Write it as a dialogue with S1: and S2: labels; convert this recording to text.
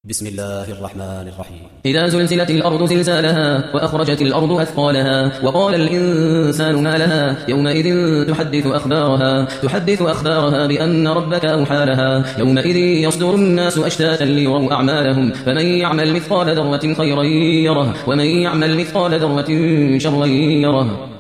S1: بسم الله الرحمن الرحيم.
S2: إذا زلزلت الأرض زلزالها وأخرجت الأرض أثقالها وقال الإنسان ما لها يومئذ تحدث أخبارها بأن ربك أوحى لها يومئذ يصدر الناس أشتاتا ليروا أعمالهم فمن يعمل مثقال ذرة خيرا يره ومن يعمل مثقال ذرة شرا يره.